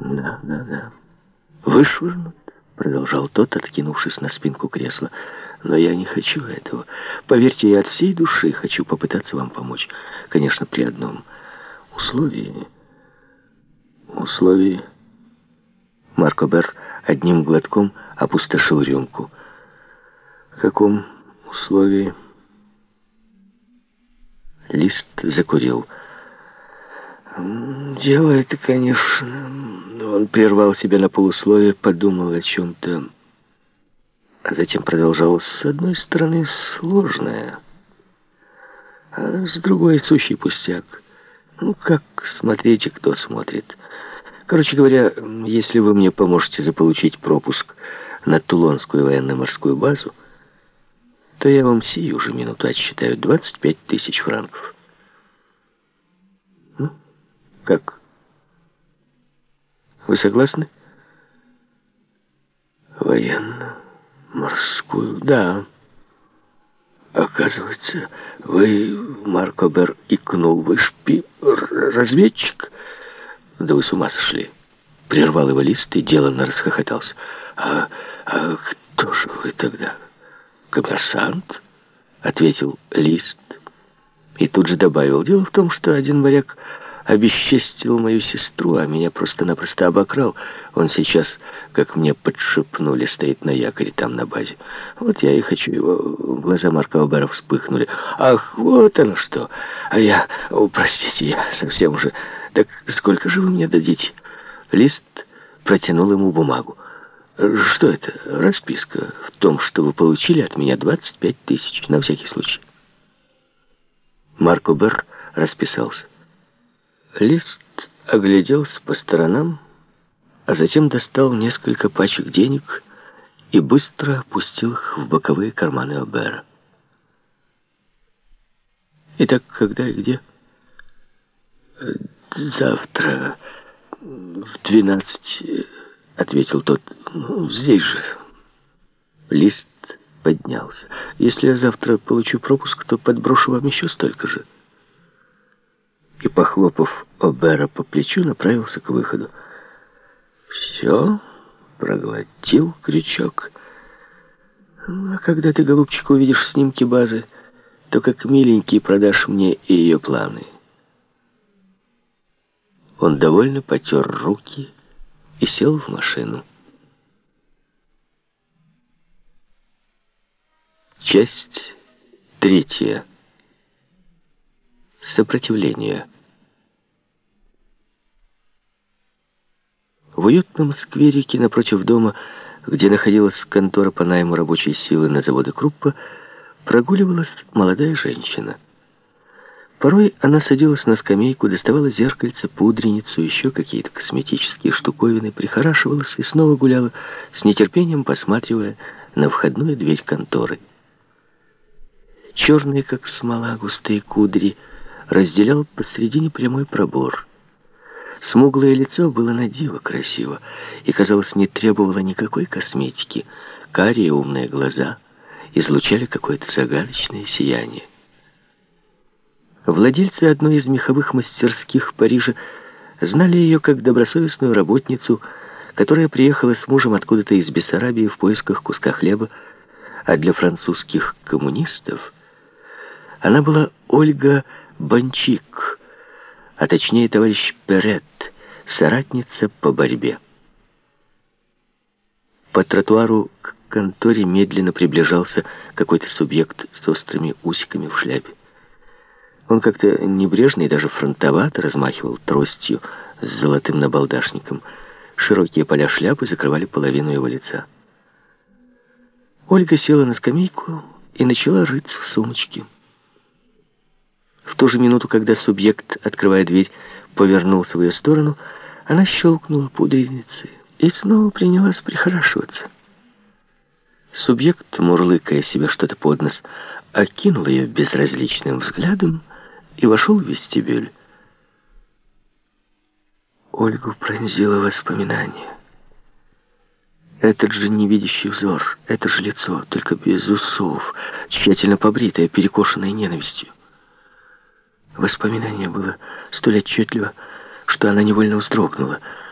Да, да, да. Вышвырнут, продолжал тот, откинувшись на спинку кресла. Но я не хочу этого. Поверьте, я от всей души хочу попытаться вам помочь. Конечно, при одном условии. Условии. Марк Обер одним глотком опустошил рюмку. В каком условии? Лист закурил. Дело это, конечно... Он прервал себя на полусловие, подумал о чем-то, а затем продолжал. С одной стороны, сложное, а с другой, сущий пустяк. Ну, как смотрите, кто смотрит. Короче говоря, если вы мне поможете заполучить пропуск на Тулонскую военно-морскую базу, то я вам сию же минуту отсчитаю 25 тысяч франков. Ну, как? Вы согласны? Военно-морскую, да. Оказывается, вы, Марк Обер, икнул, вы разведчик? Да вы с ума сошли. Прервал его Лист и деланно расхохотался. А кто же вы тогда? Коммерсант? Ответил Лист. И тут же добавил. Дело в том, что один моряк обесчестил мою сестру, а меня просто-напросто обокрал. Он сейчас, как мне подшепнули, стоит на якоре там на базе. Вот я и хочу его. Глаза Марка Обера вспыхнули. Ах, вот оно что. А я, простите, я совсем уже... Так сколько же вы мне дадите? Лист протянул ему бумагу. Что это? Расписка в том, что вы получили от меня 25 тысяч, на всякий случай. Марк Обер расписался. Лист огляделся по сторонам, а затем достал несколько пачек денег и быстро опустил их в боковые карманы Обера. Итак, когда и где? Завтра в 12, ответил тот. Ну, здесь же. Лист поднялся. Если я завтра получу пропуск, то подброшу вам еще столько же. И, похлопав Обера по плечу, направился к выходу. Все, проглотил крючок. А когда ты, голубчик, увидишь снимки базы, то как миленький продашь мне и ее планы. Он довольно потер руки и сел в машину. Часть 3. Сопротивление. В уютном скверике напротив дома, где находилась контора по найму рабочей силы на заводе Круппа, прогуливалась молодая женщина. Порой она садилась на скамейку, доставала зеркальце, пудреницу, еще какие-то косметические штуковины, прихорашивалась и снова гуляла, с нетерпением посматривая на входную дверь конторы. Черные, как смола, густые кудри разделял посредине прямой пробор. Смуглое лицо было на диво красиво и, казалось, не требовало никакой косметики. Карие умные глаза излучали какое-то загадочное сияние. Владельцы одной из меховых мастерских Парижа знали ее как добросовестную работницу, которая приехала с мужем откуда-то из Бессарабии в поисках куска хлеба, а для французских коммунистов она была Ольга Бончик, а точнее товарищ Перет, соратница по борьбе. По тротуару к конторе медленно приближался какой-то субъект с острыми усиками в шляпе. Он как-то небрежно и даже фронтовато размахивал тростью с золотым набалдашником. Широкие поля шляпы закрывали половину его лица. Ольга села на скамейку и начала рыться в сумочке. В ту же минуту, когда субъект, открывая дверь, повернулся в ее сторону, она щелкнула пудреницей и снова принялась прихорашиваться. Субъект, мурлыкая себе что-то под нос, окинул ее безразличным взглядом и вошел в вестибюль. Ольгу пронзило воспоминание. Этот же невидящий взор, это же лицо, только без усов, тщательно побритое, перекошенное ненавистью. Воспоминание было столь отчетливо, что она невольно вздрогнула.